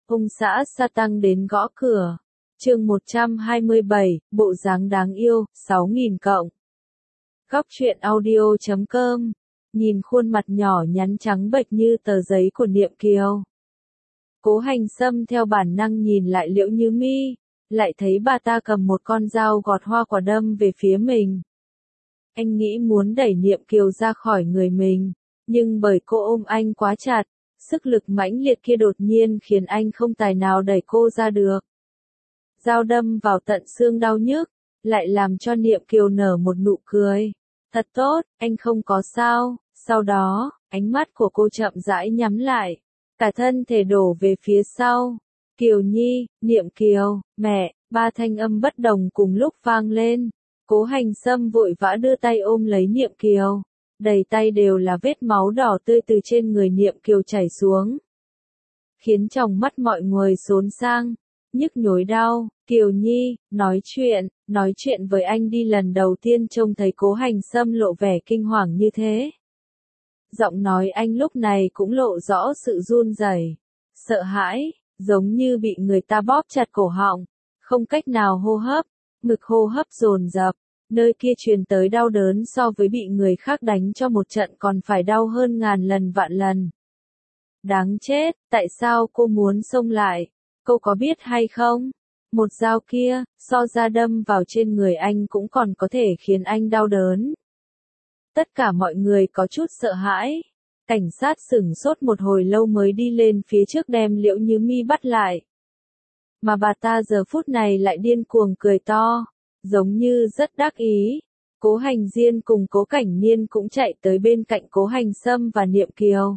ông xã Sa Tăng đến gõ cửa. Chương 127, bộ dáng đáng yêu, 6.000 cộng. Góc truyện audio.com. Nhìn khuôn mặt nhỏ nhắn trắng bệch như tờ giấy của Niệm Kiều. Cố Hành Sâm theo bản năng nhìn lại Liễu Như Mi, lại thấy bà ta cầm một con dao gọt hoa quả đâm về phía mình. Anh nghĩ muốn đẩy Niệm Kiều ra khỏi người mình, nhưng bởi cô ôm anh quá chặt, sức lực mãnh liệt kia đột nhiên khiến anh không tài nào đẩy cô ra được. Dao đâm vào tận xương đau nhức, lại làm cho Niệm Kiều nở một nụ cười. Thật tốt, anh không có sao. Sau đó, ánh mắt của cô chậm rãi nhắm lại, cả thân thể đổ về phía sau. Kiều Nhi, Niệm Kiều, mẹ, ba thanh âm bất đồng cùng lúc vang lên. Cố Hành Sâm vội vã đưa tay ôm lấy Niệm Kiều, đầy tay đều là vết máu đỏ tươi từ trên người Niệm Kiều chảy xuống, khiến trong mắt mọi người xốn sang, nhức nhối đau. Kiều Nhi, nói chuyện với anh đi. Lần đầu tiên trông thấy Cố Hành Sâm lộ vẻ kinh hoàng như thế. Giọng nói anh lúc này cũng lộ rõ sự run rẩy, sợ hãi, giống như bị người ta bóp chặt cổ họng, không cách nào hô hấp, ngực hô hấp dồn dập, nơi kia truyền tới đau đớn so với bị người khác đánh cho một trận còn phải đau hơn ngàn lần vạn lần. Đáng chết, tại sao cô muốn xông lại? Cô có biết hay không? Một dao kia, so ra đâm vào trên người anh cũng còn có thể khiến anh đau đớn. Tất cả mọi người có chút sợ hãi. Cảnh sát sửng sốt một hồi lâu mới đi lên phía trước đem Liễu Như Mi bắt lại. Mà bà ta giờ phút này lại điên cuồng cười to, giống như rất đắc ý. Cố Hành Diên cùng Cố Cảnh Niên cũng chạy tới bên cạnh Cố Hành Sâm và Niệm Kiều.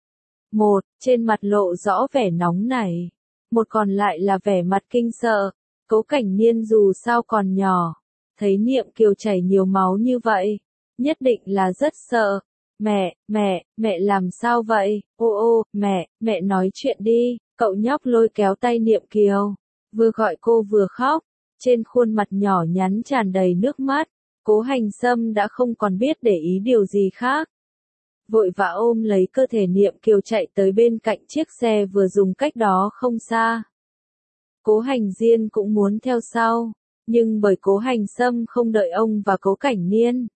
Một, trên mặt lộ rõ vẻ nóng nảy. Một còn lại là vẻ mặt kinh sợ. Cố Cảnh Niên dù sao còn nhỏ, thấy Niệm Kiều chảy nhiều máu như vậy, nhất định là rất sợ. Mẹ làm sao vậy? Ô, mẹ nói chuyện đi. Cậu nhóc lôi kéo tay Niệm Kiều, vừa gọi cô vừa khóc, trên khuôn mặt nhỏ nhắn tràn đầy nước mắt. Cố Hành Sâm đã không còn biết để ý điều gì khác, vội vã ôm lấy cơ thể Niệm Kiều chạy tới bên cạnh chiếc xe vừa dùng cách đó không xa. Cố Hành Diên cũng muốn theo sau, nhưng bởi Cố Hành Sâm không đợi ông và Cố Cảnh Niên,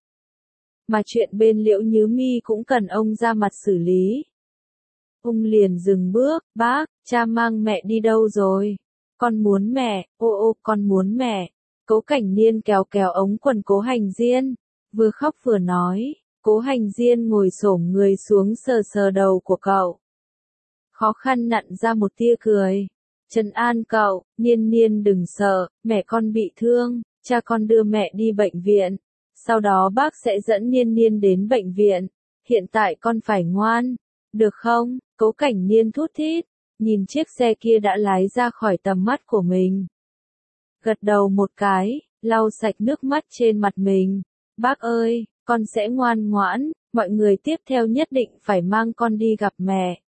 mà chuyện bên Liễu Như Mi cũng cần ông ra mặt xử lý. Ông liền dừng bước. Bác, cha mang mẹ đi đâu rồi? Con muốn mẹ. Ô, con muốn mẹ. Cố Cảnh Niên kéo ống quần Cố Hành Diên, vừa khóc vừa nói. Cố Hành Diên ngồi xổm người xuống sờ đầu của cậu, khó khăn nặn ra một tia cười. Trấn an cậu, Niên đừng sợ, mẹ con bị thương, cha con đưa mẹ đi bệnh viện. Sau đó bác sẽ dẫn Niên đến bệnh viện. Hiện tại con phải ngoan, được không? Cố Cảnh Niên thút thít, nhìn chiếc xe kia đã lái ra khỏi tầm mắt của mình. Gật đầu một cái, lau sạch nước mắt trên mặt mình. Bác ơi, con sẽ ngoan ngoãn, mọi người tiếp theo nhất định phải mang con đi gặp mẹ.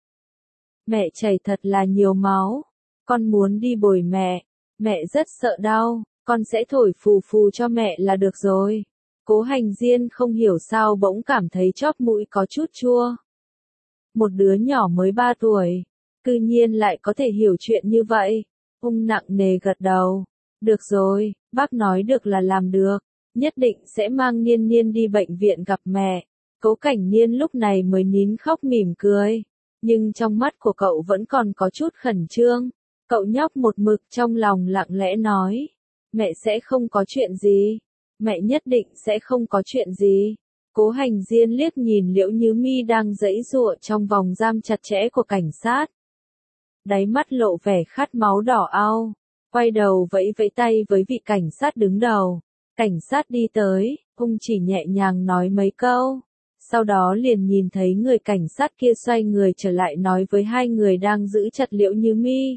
Mẹ chảy thật là nhiều máu, con muốn đi bồi mẹ rất sợ đau, con sẽ thổi phù cho mẹ là được rồi. Cố Hành Diên không hiểu sao bỗng cảm thấy chóp mũi có chút chua. Một đứa nhỏ mới 3 tuổi, cư nhiên lại có thể hiểu chuyện như vậy. Ông nặng nề gật đầu. Được rồi, bác nói được là làm được, nhất định sẽ mang Niên đi bệnh viện gặp mẹ. Cố Cảnh Niên lúc này mới nín khóc mỉm cười, nhưng trong mắt của cậu vẫn còn có chút khẩn trương. Cậu nhóc một mực trong lòng lặng lẽ nói, mẹ sẽ không có chuyện gì, mẹ nhất định sẽ không có chuyện gì. Cố Hành Diên liếc nhìn Liễu Như Mi đang giãy giụa trong vòng giam chặt chẽ của cảnh sát, đáy mắt lộ vẻ khát máu đỏ ao, quay đầu vẫy tay với vị cảnh sát đứng đầu. Cảnh sát đi tới, ông chỉ nhẹ nhàng nói mấy câu, sau đó liền nhìn thấy người cảnh sát kia xoay người trở lại nói với hai người đang giữ chặt Liễu Như Mi,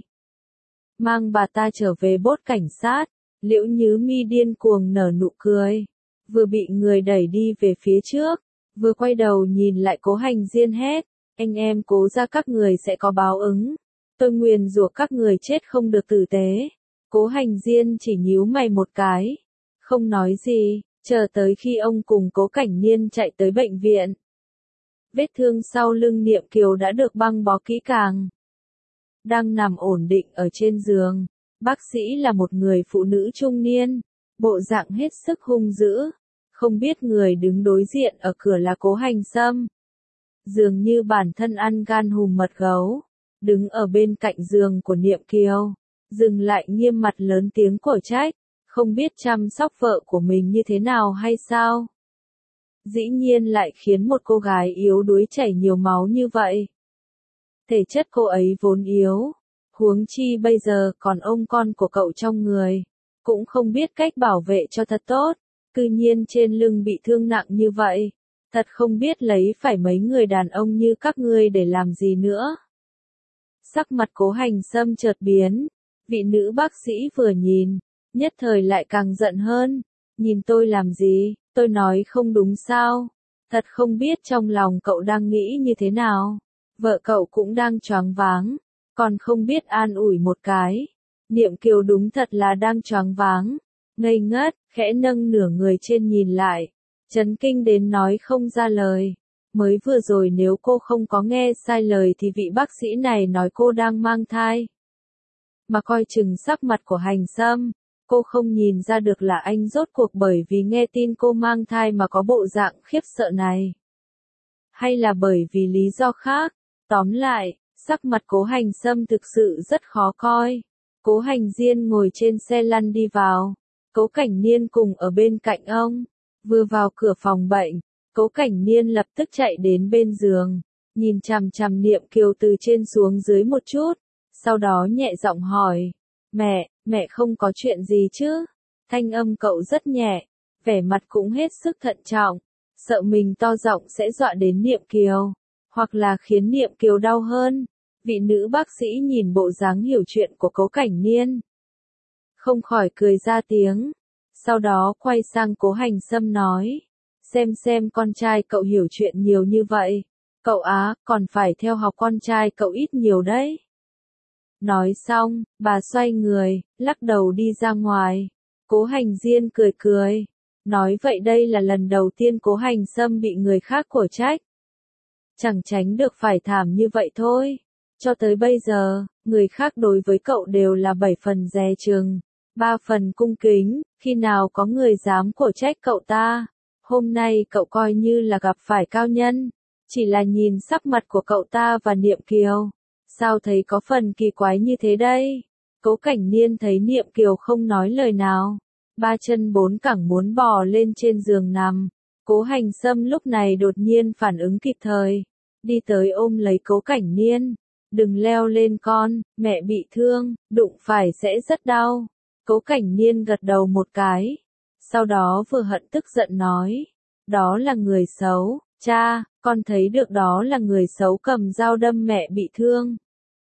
mang bà ta trở về bốt cảnh sát. Liễu Như Mi điên cuồng nở nụ cười, vừa bị người đẩy đi về phía trước, vừa quay đầu nhìn lại Cố Hành Diên hét, anh em Cố gia các người sẽ có báo ứng, tôi nguyền rủa các người chết không được tử tế. Cố Hành Diên chỉ nhíu mày một cái, không nói gì, chờ tới khi ông cùng Cố Cảnh Niên chạy tới bệnh viện. Vết thương sau lưng Niệm Kiều đã được băng bó kỹ càng. đang nằm ổn định ở trên giường. Bác sĩ là một người phụ nữ trung niên, bộ dạng hết sức hung dữ. Không biết người đứng đối diện ở cửa là Cố Hành Sâm. Dường như bản thân ăn gan hùm mật gấu, đứng ở bên cạnh giường của Niệm Kiều, dừng lại nghiêm mặt lớn tiếng cổ trách, không biết chăm sóc vợ của mình như thế nào hay sao? Dĩ nhiên lại khiến một cô gái yếu đuối chảy nhiều máu như vậy. Thể chất cô ấy vốn yếu, huống chi bây giờ còn ôm con của cậu trong người, cũng không biết cách bảo vệ cho thật tốt, cư nhiên trên lưng bị thương nặng như vậy, thật không biết lấy phải mấy người đàn ông như các ngươi để làm gì nữa. Sắc mặt Cố Hành Sâm chợt biến, vị nữ bác sĩ vừa nhìn, nhất thời lại càng giận hơn, nhìn tôi làm gì, tôi nói không đúng sao, thật không biết trong lòng cậu đang nghĩ như thế nào, vợ cậu cũng đang choáng váng, còn không biết an ủi một cái. Niệm Kiều đúng thật là đang choáng váng, ngây ngất, khẽ nâng nửa người trên nhìn lại, chấn kinh đến nói không ra lời. Mới vừa rồi nếu cô không có nghe sai lời thì vị bác sĩ này nói cô đang mang thai. Mà coi chừng sắc mặt của Hành Sâm, cô không nhìn ra được là anh rốt cuộc bởi vì nghe tin cô mang thai mà có bộ dạng khiếp sợ này. Hay là bởi vì lý do khác, tóm lại, sắc mặt Cố Hành Sâm thực sự rất khó coi. Cố Hành Diên ngồi trên xe lăn đi vào, Cố Cảnh Niên cùng ở bên cạnh ông, vừa vào cửa phòng bệnh. Cố Cảnh Niên lập tức chạy đến bên giường, nhìn chằm chằm Niệm Kiều từ trên xuống dưới một chút, sau đó nhẹ giọng hỏi, mẹ không có chuyện gì chứ? Thanh âm cậu rất nhẹ, vẻ mặt cũng hết sức thận trọng, sợ mình to giọng sẽ dọa đến Niệm Kiều, hoặc là khiến Niệm Kiều đau hơn. Vị nữ bác sĩ nhìn bộ dáng hiểu chuyện của Cố Cảnh Niên, không khỏi cười ra tiếng, sau đó quay sang Cố Hành Sâm nói. Xem con trai cậu hiểu chuyện nhiều như vậy, cậu còn phải theo học con trai cậu ít nhiều đấy. Nói xong, bà xoay người, lắc đầu đi ra ngoài. Cố Hành Diên cười cười, nói vậy đây là lần đầu tiên Cố Hành Sâm bị người khác cổ trách. Chẳng tránh được phải thảm như vậy thôi. Cho tới bây giờ, người khác đối với cậu đều là 7 phần dè chừng, 3 phần cung kính, khi nào có người dám cổ trách cậu ta. Hôm nay cậu coi như là gặp phải cao nhân, chỉ là nhìn sắc mặt của cậu ta và Niệm Kiều, sao thấy có phần kỳ quái như thế đây? Cố Cảnh Niên thấy Niệm Kiều không nói lời nào, ba chân bốn cẳng muốn bò lên trên giường nằm. Cố Hành Sâm lúc này đột nhiên phản ứng kịp thời, đi tới ôm lấy Cố Cảnh Niên, đừng leo lên con, mẹ bị thương, đụng phải sẽ rất đau. Cố Cảnh Niên gật đầu một cái. Sau đó vừa hận tức giận nói, đó là người xấu, cha, con thấy được đó là người xấu cầm dao đâm mẹ bị thương.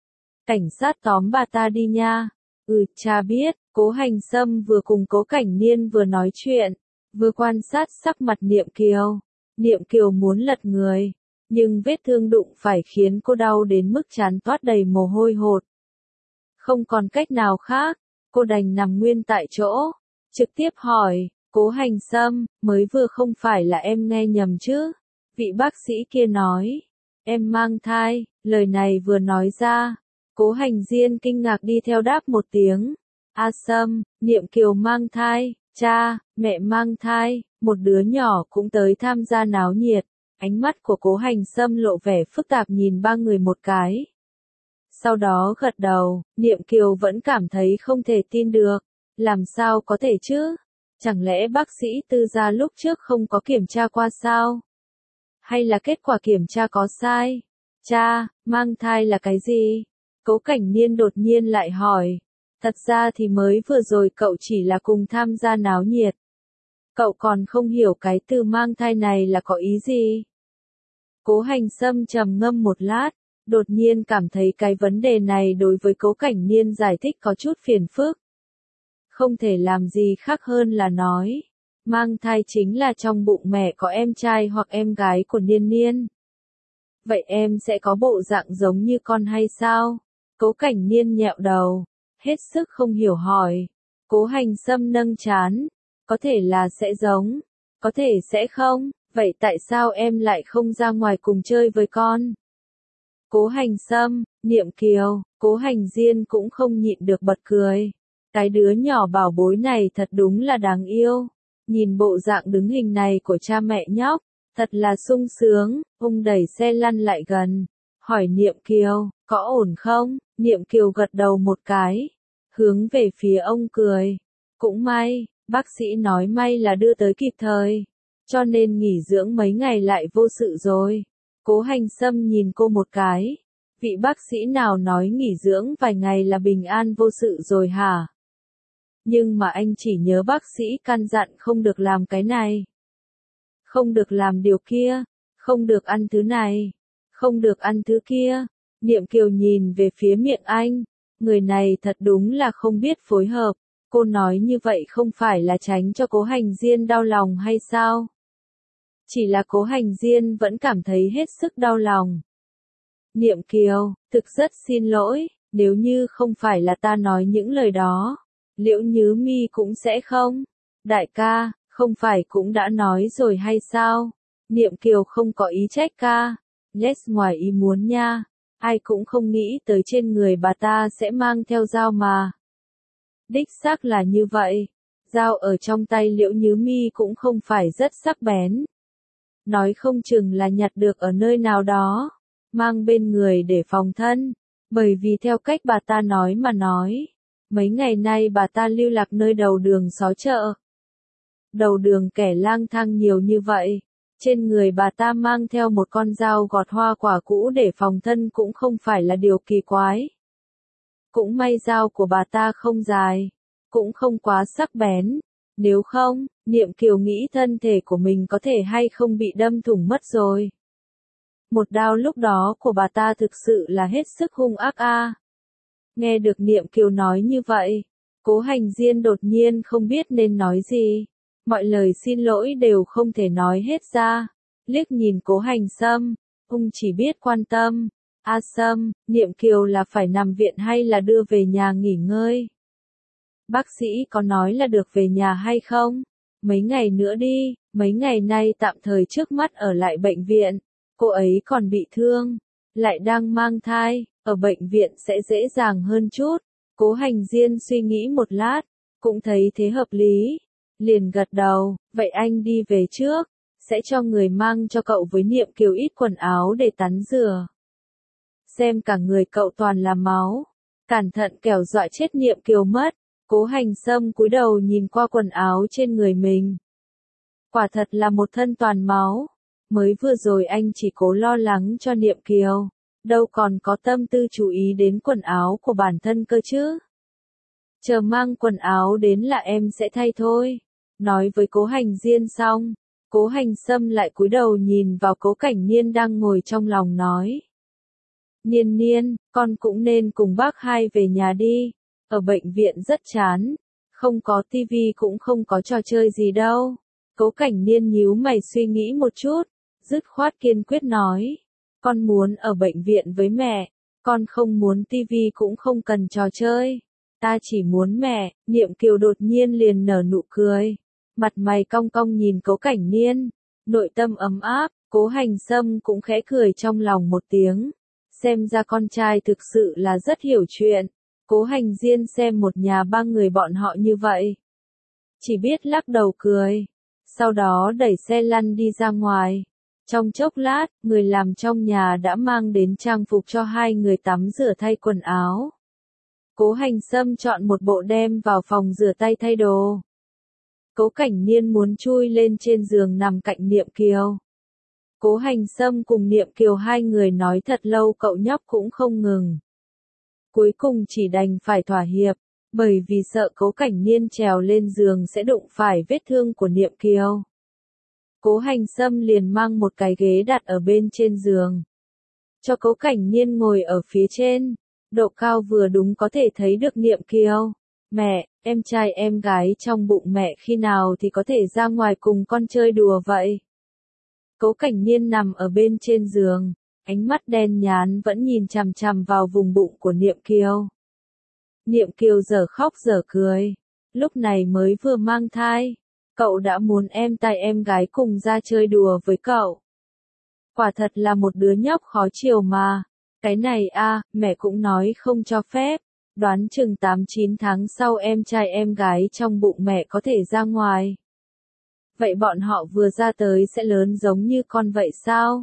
Cảnh sát tóm bà ta đi nha. Cha biết. Cố Hành Sâm vừa cùng Cố Cảnh Niên vừa nói chuyện, vừa quan sát sắc mặt Niệm Kiều. Niệm Kiều muốn lật người, nhưng vết thương đụng phải khiến cô đau đến mức trán toát đầy mồ hôi hột. Không còn cách nào khác, cô đành nằm nguyên tại chỗ, trực tiếp hỏi, Cố Hành Sâm, mới vừa không phải là em nghe nhầm chứ? Vị bác sĩ kia nói, em mang thai, lời này vừa nói ra, Cố Hành Diên kinh ngạc đi theo đáp một tiếng. Sâm, Niệm Kiều mang thai, cha, mẹ mang thai, một đứa nhỏ cũng tới tham gia náo nhiệt. Ánh mắt của Cố Hành Sâm lộ vẻ phức tạp nhìn ba người một cái. Sau đó gật đầu, Niệm Kiều vẫn cảm thấy không thể tin được, làm sao có thể chứ? Chẳng lẽ bác sĩ Tư gia lúc trước không có kiểm tra qua sao? Hay là kết quả kiểm tra có sai? Cha, mang thai là cái gì? Cố Cảnh Niên đột nhiên lại hỏi. Thật ra thì mới vừa rồi cậu chỉ là cùng tham gia náo nhiệt. Cậu còn không hiểu cái từ mang thai này là có ý gì? Cố Hành Sâm trầm ngâm một lát, đột nhiên cảm thấy cái vấn đề này đối với Cố Cảnh Niên giải thích có chút phiền phức. Không thể làm gì khác hơn là nói, mang thai chính là trong bụng mẹ có em trai hoặc em gái của Niên Niên. Vậy em sẽ có bộ dạng giống như con hay sao? Cố Cảnh Niên nhẹo đầu, hết sức không hiểu hỏi. Cố Hành Sâm nâng trán, có thể là sẽ giống, có thể sẽ không, vậy tại sao em lại không ra ngoài cùng chơi với con? Cố Hành Sâm, Niệm Kiều, Cố Hành Diên cũng không nhịn được bật cười. Cái đứa nhỏ bảo bối này thật đúng là đáng yêu. Nhìn bộ dạng đứng hình này của cha mẹ nhóc, thật là sung sướng. Ông đẩy xe lăn lại gần, hỏi Niệm Kiều, có ổn không? Niệm Kiều gật đầu một cái, hướng về phía ông cười. Cũng may, bác sĩ nói may là đưa tới kịp thời, cho nên nghỉ dưỡng mấy ngày lại vô sự rồi. Cố Hành Sâm nhìn cô một cái. Vị bác sĩ nào nói nghỉ dưỡng vài ngày là bình an vô sự rồi hả? Nhưng mà anh chỉ nhớ bác sĩ căn dặn không được làm cái này, không được làm điều kia, không được ăn thứ này, không được ăn thứ kia. Niệm Kiều nhìn về phía miệng anh, người này thật đúng là không biết phối hợp. Cô nói như vậy không phải là tránh cho Cố Hành Diên đau lòng hay sao? Chỉ là Cố Hành Diên vẫn cảm thấy hết sức đau lòng. Niệm Kiều, thực rất xin lỗi, nếu như không phải là ta nói những lời đó, Liễu Nhứ Mi cũng sẽ không. Đại ca, không phải cũng đã nói rồi hay sao? Niệm Kiều không có ý trách ca. Yes, ngoài ý muốn nha. Ai cũng không nghĩ tới trên người bà ta sẽ mang theo dao mà. Đích xác là như vậy. Dao ở trong tay Liễu Nhứ Mi cũng không phải rất sắc bén. Nói không chừng là nhặt được ở nơi nào đó, mang bên người để phòng thân. Bởi vì theo cách bà ta nói mà nói, mấy ngày nay bà ta lưu lạc nơi đầu đường xó chợ. Đầu đường kẻ lang thang nhiều như vậy, trên người bà ta mang theo một con dao gọt hoa quả cũ để phòng thân cũng không phải là điều kỳ quái. Cũng may dao của bà ta không dài, cũng không quá sắc bén. Nếu không, Niệm Kiều nghĩ thân thể của mình có thể hay không bị đâm thủng mất rồi. Một đao lúc đó của bà ta thực sự là hết sức hung ác a. Nghe được Niệm Kiều nói như vậy, Cố Hành Diên đột nhiên không biết nên nói gì. Mọi lời xin lỗi đều không thể nói hết ra. Liếc nhìn Cố Hành Sâm, ông chỉ biết quan tâm. A Sâm, Niệm Kiều là phải nằm viện hay là đưa về nhà nghỉ ngơi? Bác sĩ có nói là được về nhà hay không? Mấy ngày nữa đi, mấy ngày nay tạm thời trước mắt ở lại bệnh viện. Cô ấy còn bị thương, lại đang mang thai, ở bệnh viện sẽ dễ dàng hơn chút. Cố Hành Diên suy nghĩ một lát, cũng thấy thế hợp lý. Liền gật đầu, vậy anh đi về trước, sẽ cho người mang cho cậu với Niệm Kiều ít quần áo để tắm rửa. Xem cả người cậu toàn là máu, cẩn thận kẻo dọa chết Niệm Kiều mất. Cố Hành Sâm cúi đầu nhìn qua quần áo trên người mình. Quả thật là một thân toàn máu. Mới vừa rồi anh chỉ cố lo lắng cho Niệm Kiều, đâu còn có tâm tư chú ý đến quần áo của bản thân cơ chứ. Chờ mang quần áo đến là em sẽ thay thôi. Nói với Cố Hành Diên xong, Cố Hành Sâm lại cúi đầu nhìn vào Cố Cảnh Niên đang ngồi trong lòng nói. Niên Niên, con cũng nên cùng bác hai về nhà đi. Ở bệnh viện rất chán, không có tivi cũng không có trò chơi gì đâu. Cố Cảnh Niên nhíu mày suy nghĩ một chút, dứt khoát kiên quyết nói. Con muốn ở bệnh viện với mẹ, con không muốn tivi cũng không cần trò chơi. Ta chỉ muốn mẹ. Niệm Kiều đột nhiên liền nở nụ cười. Mặt mày cong cong nhìn Cố Cảnh Niên, nội tâm ấm áp. Cố Hành Sâm cũng khẽ cười trong lòng một tiếng. Xem ra con trai thực sự là rất hiểu chuyện. Cố Hành Diên xem một nhà ba người bọn họ như vậy, chỉ biết lắc đầu cười. Sau đó đẩy xe lăn đi ra ngoài. Trong chốc lát, người làm trong nhà đã mang đến trang phục cho hai người tắm rửa thay quần áo. Cố Hành Sâm chọn một bộ đem vào phòng rửa tay thay đồ. Cố Cảnh Niên muốn chui lên trên giường nằm cạnh Niệm Kiều. Cố Hành Sâm cùng Niệm Kiều hai người nói thật lâu cậu nhóc cũng không ngừng. Cuối cùng chỉ đành phải thỏa hiệp, bởi vì sợ Cố Cảnh Niên trèo lên giường sẽ đụng phải vết thương của Niệm Kiều. Cố Hành Sâm liền mang một cái ghế đặt ở bên trên giường, cho Cố Cảnh Niên ngồi ở phía trên, độ cao vừa đúng có thể thấy được Niệm Kiều. Mẹ, em trai em gái trong bụng mẹ khi nào thì có thể ra ngoài cùng con chơi đùa vậy? Cố Cảnh Niên nằm ở bên trên giường, ánh mắt đen nhán vẫn nhìn chằm chằm vào vùng bụng của Niệm Kiều. Niệm Kiều dở khóc dở cười, lúc này mới vừa mang thai, cậu đã muốn em trai em gái cùng ra chơi đùa với cậu. Quả thật là một đứa nhóc khó chiều mà. Cái này a, mẹ cũng nói không cho phép. Đoán chừng 8-9 tháng sau em trai em gái trong bụng mẹ có thể ra ngoài. Vậy bọn họ vừa ra tới sẽ lớn giống như con vậy sao?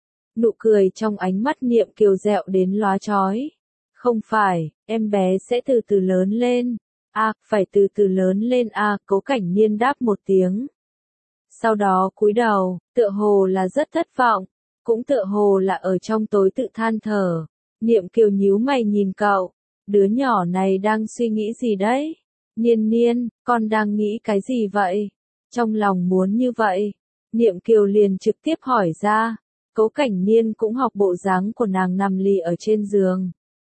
Nụ cười trong ánh mắt Niệm Kiều dẹo đến lóa chói. Không phải, em bé sẽ từ từ lớn lên. Phải từ từ lớn lên Cố Cảnh Niên đáp một tiếng. Sau đó cúi đầu, tựa hồ là rất thất vọng, cũng tựa hồ là ở trong tối tự than thở. Niệm Kiều nhíu mày nhìn cậu, đứa nhỏ này đang suy nghĩ gì đấy? Niên Niên, con đang nghĩ cái gì vậy? Trong lòng muốn như vậy. Niệm Kiều liền trực tiếp hỏi ra. Cố Cảnh Niên cũng học bộ dáng của nàng nằm lì ở trên giường.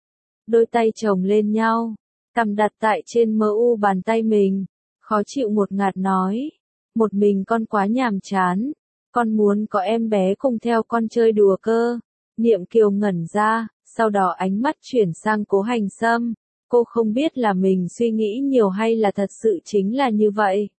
Đôi tay chồng lên nhau, cằm đặt tại trên bàn tay mình, khó chịu một ngạt nói. Một mình con quá nhàm chán, con muốn có em bé cùng theo con chơi đùa cơ. Niệm Kiều ngẩn ra, sau đó ánh mắt chuyển sang Cố Hành Sâm. Cô không biết là mình suy nghĩ nhiều hay là thật sự chính là như vậy.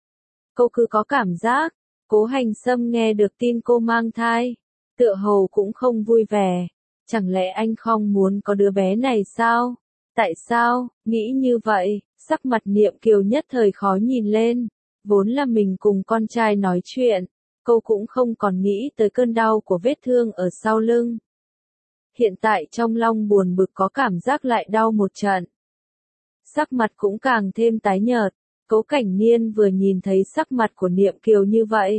Cô cứ có cảm giác, Cố Hành Sâm nghe được tin cô mang thai, tựa hồ cũng không vui vẻ. Chẳng lẽ anh không muốn có đứa bé này sao? Tại sao? Nghĩ như vậy, sắc mặt Niệm Kiều nhất thời khó nhìn lên. Vốn là mình cùng con trai nói chuyện, cô cũng không còn nghĩ tới cơn đau của vết thương ở sau lưng. Hiện tại trong lòng buồn bực có cảm giác lại đau một trận. Sắc mặt cũng càng thêm tái nhợt. Cố Cảnh Niên vừa nhìn thấy sắc mặt của Niệm Kiều như vậy,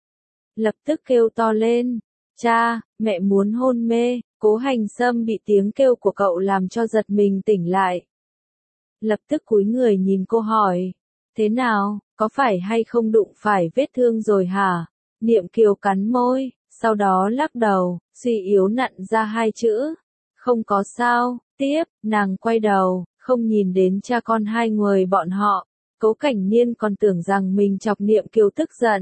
lập tức kêu to lên. Cha, mẹ muốn hôn mê. Cố Hành Sâm bị tiếng kêu của cậu làm cho giật mình tỉnh lại. Lập tức cúi người nhìn cô hỏi. Thế nào, có phải hay không đụng phải vết thương rồi hả? Niệm Kiều cắn môi, sau đó lắc đầu, suy yếu nặn ra hai chữ. Không có sao. Tiếp, nàng quay đầu, không nhìn đến cha con hai người bọn họ. Cố Cảnh Niên còn tưởng rằng mình chọc Niệm Kiều tức giận.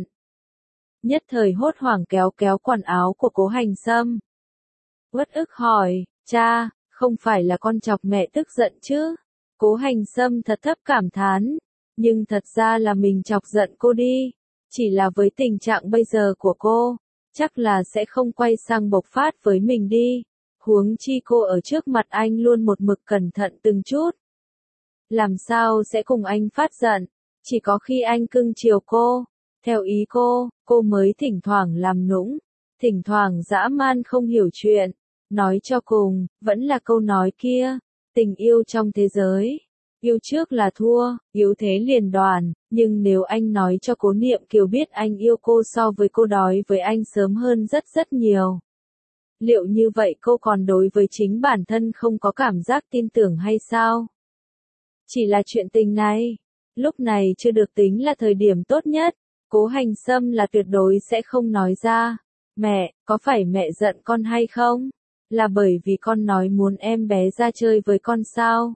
Nhất thời hốt hoảng kéo kéo quần áo của Cố Hành Sâm. Uất ức hỏi, cha, không phải là con chọc mẹ tức giận chứ? Cố Hành Sâm thật thấp cảm thán, nhưng thật ra là mình chọc giận cô đi. Chỉ là với tình trạng bây giờ của cô, chắc là sẽ không quay sang bộc phát với mình đi. Huống chi cô ở trước mặt anh luôn một mực cẩn thận từng chút. Làm sao sẽ cùng anh phát giận, chỉ có khi anh cưng chiều cô, theo ý cô mới thỉnh thoảng làm nũng, thỉnh thoảng dã man không hiểu chuyện. Nói cho cùng, vẫn là câu nói kia, tình yêu trong thế giới, yêu trước là thua, yếu thế liền đoàn, nhưng nếu anh nói cho Cố Niệm Kiều biết anh yêu cô so với cô đói với anh sớm hơn rất rất nhiều. Liệu như vậy cô còn đối với chính bản thân không có cảm giác tin tưởng hay sao? Chỉ là chuyện tình này, lúc này chưa được tính là thời điểm tốt nhất. Cố Hành Sâm là tuyệt đối sẽ không nói ra. Mẹ, có phải mẹ giận con hay không? Là bởi vì con nói muốn em bé ra chơi với con sao?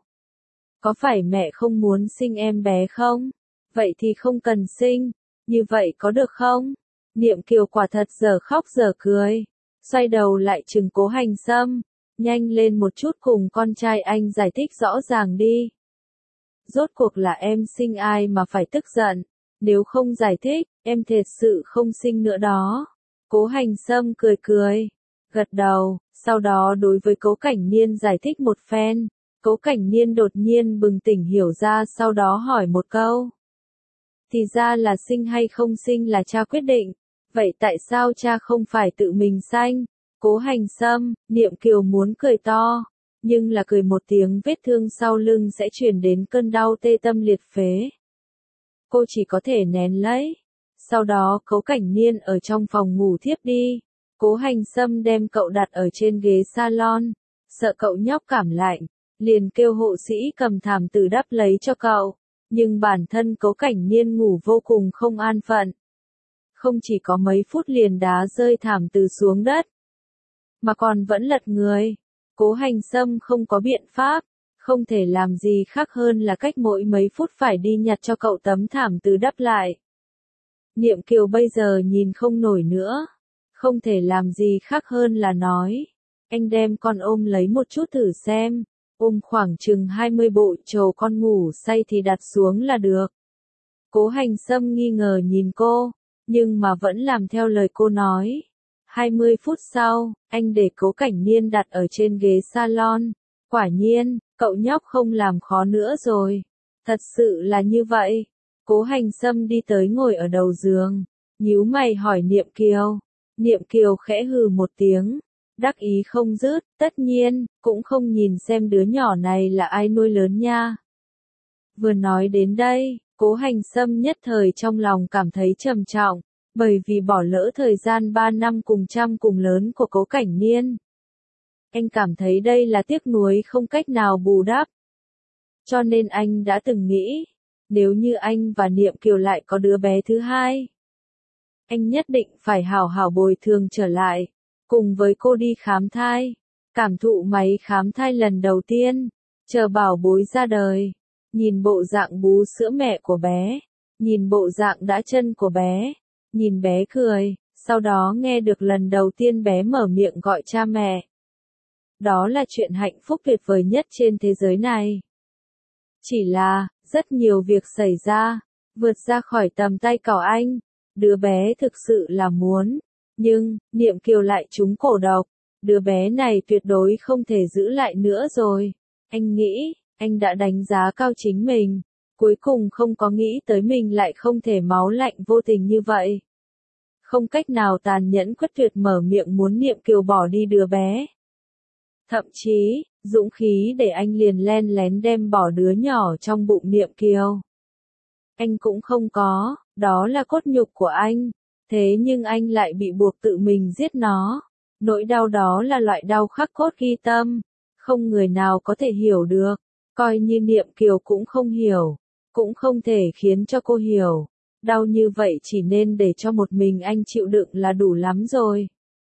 Có phải mẹ không muốn sinh em bé không? Vậy thì không cần sinh. Như vậy có được không? Niệm Kiều quả thật giờ khóc giờ cười. Xoay đầu lại trừng Cố Hành Sâm. Nhanh lên một chút cùng con trai anh giải thích rõ ràng đi. Rốt cuộc là em sinh ai mà phải tức giận. Nếu không giải thích, em thật sự không sinh nữa đó. Cố Hành Sâm cười cười, gật đầu, sau đó đối với Cố Cảnh Niên giải thích một phen. Cố Cảnh Niên đột nhiên bừng tỉnh hiểu ra, sau đó hỏi một câu. Thì ra là sinh hay không sinh là cha quyết định, vậy tại sao cha không phải tự mình sanh? Cố Hành Sâm, Niệm Kiều muốn cười to, nhưng là cười một tiếng vết thương sau lưng sẽ truyền đến cơn đau tê tâm liệt phế. Cô chỉ có thể nén lấy. Sau đó Cố Cảnh Niên ở trong phòng ngủ thiếp đi. Cố Hành Sâm đem cậu đặt ở trên ghế salon, sợ cậu nhóc cảm lạnh, liền kêu hộ sĩ cầm thảm tử đắp lấy cho cậu. Nhưng bản thân Cố Cảnh Niên ngủ vô cùng không an phận. Không chỉ có mấy phút liền đá rơi thảm tử xuống đất, mà còn vẫn lật người. Cố Hành Sâm không có biện pháp, không thể làm gì khác hơn là cách mỗi mấy phút phải đi nhặt cho cậu tấm thảm tử đắp lại. Niệm Kiều bây giờ nhìn không nổi nữa, không thể làm gì khác hơn là nói, anh đem con ôm lấy một chút thử xem, ôm khoảng chừng 20 bộ trầu con ngủ say thì đặt xuống là được. Cố Hành Sâm nghi ngờ nhìn cô, nhưng mà vẫn làm theo lời cô nói. 20 phút sau, anh để Cố Cảnh Niên đặt ở trên ghế salon. Quả nhiên, cậu nhóc không làm khó nữa rồi. Thật sự là như vậy. Cố Hành Sâm đi tới ngồi ở đầu giường, nhíu mày hỏi Niệm Kiều. Niệm Kiều khẽ hừ một tiếng, đắc ý không dứt, tất nhiên, cũng không nhìn xem đứa nhỏ này là ai nuôi lớn nha. Vừa nói đến đây, Cố Hành Sâm nhất thời trong lòng cảm thấy trầm trọng, bởi vì bỏ lỡ thời gian 3 năm cùng lớn của Cố Cảnh Niên. Anh cảm thấy đây là tiếc nuối không cách nào bù đắp. Cho nên anh đã từng nghĩ, nếu như anh và Niệm Kiều lại có đứa bé thứ hai, anh nhất định phải hảo hảo bồi thường trở lại, cùng với cô đi khám thai, cảm thụ máy khám thai lần đầu tiên, chờ bảo bối ra đời, nhìn bộ dạng bú sữa mẹ của bé, nhìn bộ dạng đã chân của bé, nhìn bé cười, sau đó nghe được lần đầu tiên bé mở miệng gọi cha mẹ. Đó là chuyện hạnh phúc tuyệt vời nhất trên thế giới này. Chỉ là, rất nhiều việc xảy ra, vượt ra khỏi tầm tay của anh. Đứa bé thực sự là muốn, nhưng, Niệm Kiều lại trúng cổ độc. Đứa bé này tuyệt đối không thể giữ lại nữa rồi. Anh nghĩ, anh đã đánh giá cao chính mình. Cuối cùng không có nghĩ tới mình lại không thể máu lạnh vô tình như vậy. Không cách nào tàn nhẫn quyết tuyệt mở miệng muốn Niệm Kiều bỏ đi đứa bé. Thậm chí, dũng khí để anh liền len lén đem bỏ đứa nhỏ trong bụng Niệm Kiều. Anh cũng không có, đó là cốt nhục của anh. Thế nhưng anh lại bị buộc tự mình giết nó. Nỗi đau đó là loại đau khắc cốt ghi tâm. Không người nào có thể hiểu được. Coi như Niệm Kiều cũng không hiểu. Cũng không thể khiến cho cô hiểu. Đau như vậy chỉ nên để cho một mình anh chịu đựng là đủ lắm rồi.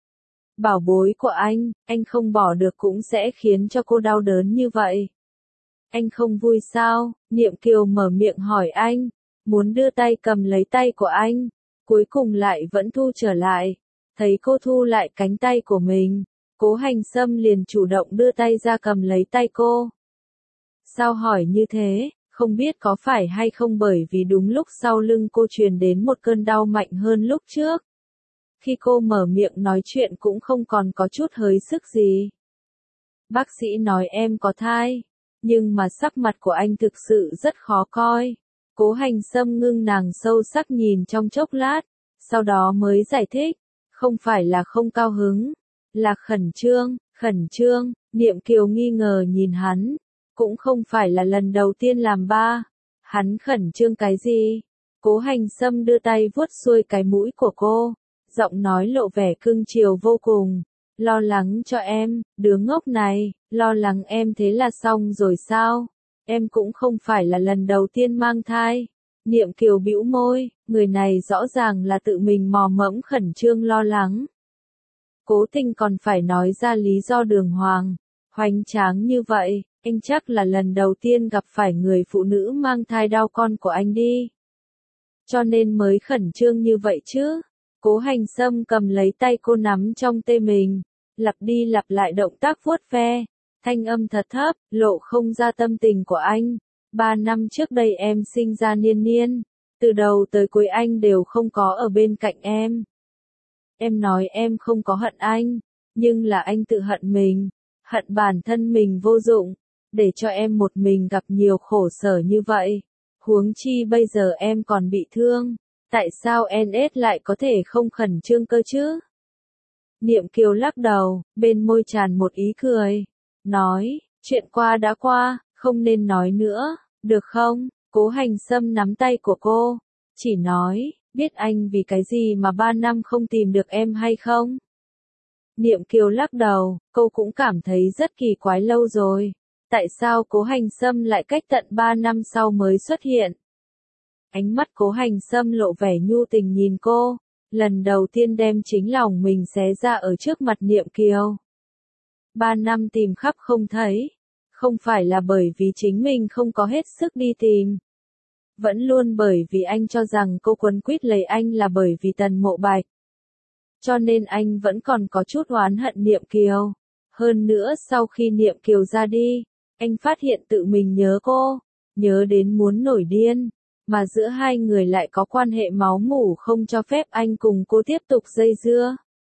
Bảo bối của anh không bỏ được cũng sẽ khiến cho cô đau đớn như vậy. Anh không vui sao? Niệm Kiều mở miệng hỏi anh. Muốn đưa tay cầm lấy tay của anh. Cuối cùng lại vẫn thu trở lại. Thấy cô thu lại cánh tay của mình. Cố Hành Sâm liền chủ động đưa tay ra cầm lấy tay cô. Sao hỏi như thế? Không biết có phải hay không bởi vì đúng lúc sau lưng cô truyền đến một cơn đau mạnh hơn lúc trước. Khi cô mở miệng nói chuyện cũng không còn có chút hơi sức gì. Bác sĩ nói em có thai, nhưng mà sắc mặt của anh thực sự rất khó coi. Cố Hành Sâm ngưng nàng sâu sắc nhìn trong chốc lát, sau đó mới giải thích, không phải là không cao hứng, là khẩn trương, Niệm Kiều nghi ngờ nhìn hắn, cũng không phải là lần đầu tiên làm ba, hắn khẩn trương cái gì? Cố Hành Sâm đưa tay vuốt xuôi cái mũi của cô. Giọng nói lộ vẻ cưng chiều vô cùng. Lo lắng cho em, đứa ngốc này, lo lắng em thế là xong rồi sao? Em cũng không phải là lần đầu tiên mang thai. Niệm Kiều bĩu môi, người này rõ ràng là tự mình mò mẫm khẩn trương lo lắng. Cố Tình còn phải nói ra lý do đường hoàng, hoành tráng như vậy, anh chắc là lần đầu tiên gặp phải người phụ nữ mang thai đau con của anh đi. Cho nên mới khẩn trương như vậy chứ. Cố Hành Sâm cầm lấy tay cô nắm trong tay mình, lặp đi lặp lại động tác vuốt ve, thanh âm thật thấp, lộ không ra tâm tình của anh. 3 năm trước đây em sinh ra Niên Niên, từ đầu tới cuối anh đều không có ở bên cạnh em. Em nói em không có hận anh, nhưng là anh tự hận mình, hận bản thân mình vô dụng, để cho em một mình gặp nhiều khổ sở như vậy. Huống chi bây giờ em còn bị thương. Tại sao NS lại có thể không khẩn trương cơ chứ? Niệm Kiều lắc đầu, bên môi tràn một ý cười. Nói, chuyện qua đã qua, không nên nói nữa, được không? Cố Hành Sâm nắm tay của cô. Chỉ nói, biết anh vì cái gì mà 3 năm không tìm được em hay không? Niệm Kiều lắc đầu, cô cũng cảm thấy rất kỳ quái lâu rồi. Tại sao Cố Hành Sâm lại cách tận 3 năm sau mới xuất hiện? Ánh mắt Cố Hành Sâm lộ vẻ nhu tình nhìn cô, lần đầu tiên đem chính lòng mình xé ra ở trước mặt Niệm Kiều. 3 năm tìm khắp không thấy, không phải là bởi vì chính mình không có hết sức đi tìm. Vẫn luôn bởi vì anh cho rằng cô quấn quýt lấy anh là bởi vì Tần Mộ Bạch. Cho nên anh vẫn còn có chút oán hận Niệm Kiều. Hơn nữa sau khi Niệm Kiều ra đi, anh phát hiện tự mình nhớ cô, nhớ đến muốn nổi điên. Mà giữa hai người lại có quan hệ máu mủ không cho phép anh cùng cô tiếp tục dây dưa.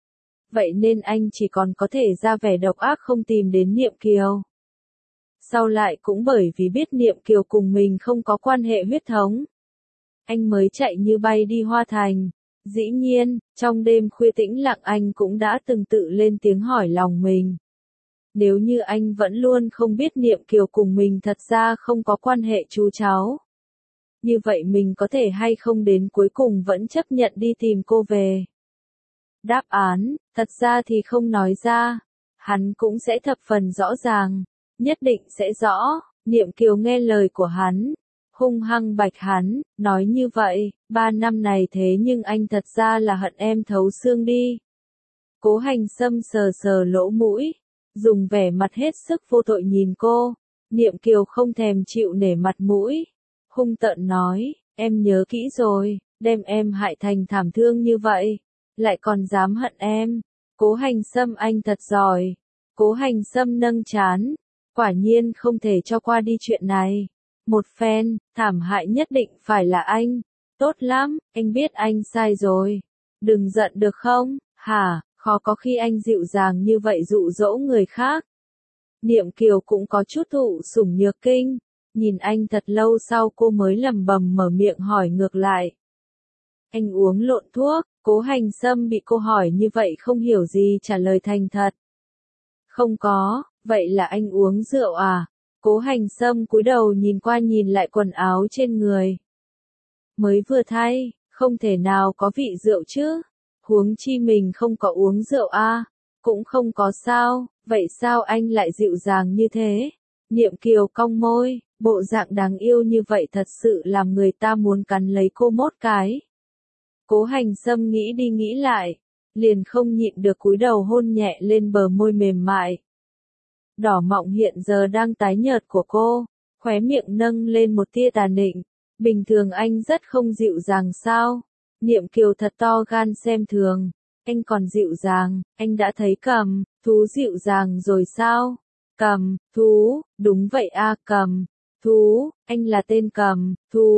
vậy nên anh chỉ còn có thể ra vẻ độc ác không tìm đến Niệm Kiều. Sau lại cũng bởi vì biết Niệm Kiều cùng mình không có quan hệ huyết thống, anh mới chạy như bay đi Hoa Thành. Dĩ nhiên, trong đêm khuya tĩnh lặng anh cũng đã từng tự lên tiếng hỏi lòng mình. Nếu như anh vẫn luôn không biết Niệm Kiều cùng mình thật ra không có quan hệ chú cháu, như vậy mình có thể hay không đến cuối cùng vẫn chấp nhận đi tìm cô về. Đáp án, thật ra thì không nói ra, hắn cũng sẽ thập phần rõ ràng, nhất định sẽ rõ. Niệm Kiều nghe lời của hắn, hung hăng bạch hắn, nói như vậy, 3 năm này thế nhưng anh thật ra là hận em thấu xương đi. Cố Hành Sâm sờ sờ lỗ mũi, dùng vẻ mặt hết sức vô tội nhìn cô. Niệm Kiều không thèm chịu nể mặt mũi, hung tợn nói, em nhớ kỹ rồi, đem em hại thành thảm thương như vậy, lại còn dám hận em. Cố Hành Sâm anh thật giỏi. Cố Hành Sâm nâng trán, quả nhiên không thể cho qua đi chuyện này. Một phen, thảm hại nhất định phải là anh. Tốt lắm, anh biết anh sai rồi. Đừng giận được không? Hả, khó có khi anh dịu dàng như vậy dụ dỗ người khác. Niệm Kiều cũng có chút thụ sủng nhược kinh, nhìn anh thật lâu sau cô mới lẩm bẩm mở miệng hỏi ngược lại. Anh uống lộn thuốc? Cố Hành Sâm bị cô hỏi như vậy không hiểu gì trả lời thành thật. Không có, vậy là anh uống rượu à? Cố Hành Sâm cúi đầu nhìn qua nhìn lại quần áo trên người. Mới vừa thay, không thể nào có vị rượu chứ. Huống chi mình không có uống rượu à? Cũng không có sao, vậy sao anh lại dịu dàng như thế? Niệm Kiều cong môi, bộ dạng đáng yêu như vậy thật sự làm người ta muốn cắn lấy cô mốt cái. Cố Hành Sâm nghĩ đi nghĩ lại, liền không nhịn được cúi đầu hôn nhẹ lên bờ môi mềm mại. Đỏ mọng hiện giờ đang tái nhợt của cô, khóe miệng nâng lên một tia tà nịnh. Bình thường anh rất không dịu dàng sao? Niệm Kiều thật to gan xem thường. Anh còn dịu dàng, anh đã thấy Cầm, thú dịu dàng rồi sao? Cầm, thú, đúng vậy a, Cầm, thú, anh là tên Cầm,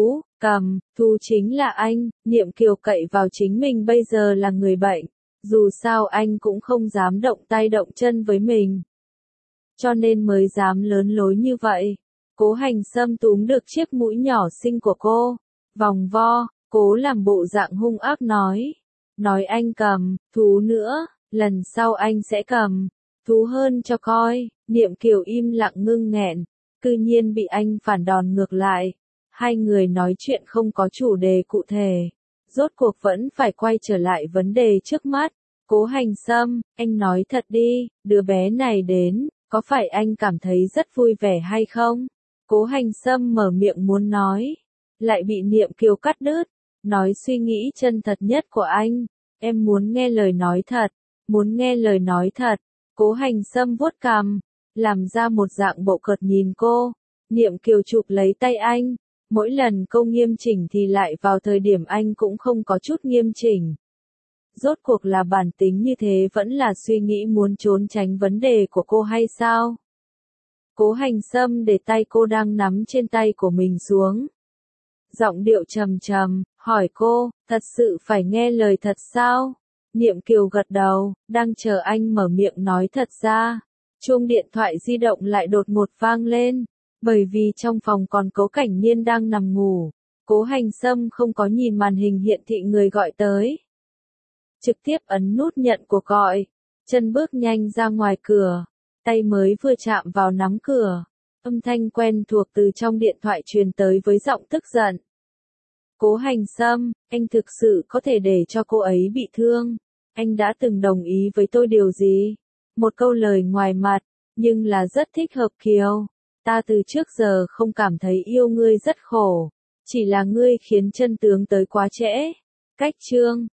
thú chính là anh. Niệm Kiều cậy vào chính mình bây giờ là người bệnh, dù sao anh cũng không dám động tay động chân với mình, cho nên mới dám lớn lối như vậy. Cố Hành Sâm túm được chiếc mũi nhỏ xinh của cô, vòng vo, cố làm bộ dạng hung ác nói anh cầm thú nữa, lần sau anh sẽ cầm thú hơn cho coi. Niệm Kiều im lặng ngưng nghẹn, cư nhiên bị anh phản đòn ngược lại. Hai người nói chuyện không có chủ đề cụ thể, rốt cuộc vẫn phải quay trở lại vấn đề trước mắt. Cố Hành Sâm, anh nói thật đi, đứa bé này đến, có phải anh cảm thấy rất vui vẻ hay không? Cố Hành Sâm mở miệng muốn nói, lại bị Niệm Kiều cắt đứt, nói suy nghĩ chân thật nhất của anh. Em muốn nghe lời nói thật, muốn nghe lời nói thật. Cố Hành Sâm vuốt cằm, làm ra một dạng bộ cợt nhìn cô. Niệm Kiều chụp lấy tay anh, mỗi lần câu nghiêm chỉnh thì lại vào thời điểm anh cũng không có chút nghiêm chỉnh. Rốt cuộc là bản tính như thế vẫn là suy nghĩ muốn trốn tránh vấn đề của cô hay sao? Cố Hành Sâm để tay cô đang nắm trên tay của mình xuống. Giọng điệu trầm trầm, hỏi cô, thật sự phải nghe lời thật sao? Niệm Kiều gật đầu, đang chờ anh mở miệng nói thật ra. Chuông điện thoại di động lại đột ngột vang lên, bởi vì trong phòng còn Cố Cảnh Niên đang nằm ngủ. Cố Hành Sâm không có nhìn màn hình hiển thị người gọi tới, trực tiếp ấn nút nhận cuộc gọi, chân bước nhanh ra ngoài cửa, tay mới vừa chạm vào nắm cửa, âm thanh quen thuộc từ trong điện thoại truyền tới với giọng tức giận. Cố Hành Sâm, anh thực sự có thể để cho cô ấy bị thương? Anh đã từng đồng ý với tôi điều gì? Một câu lời ngoài mặt, nhưng là rất thích hợp Kiều. Ta từ trước giờ không cảm thấy yêu ngươi rất khổ, chỉ là ngươi khiến chân tướng tới quá trễ. Cách chương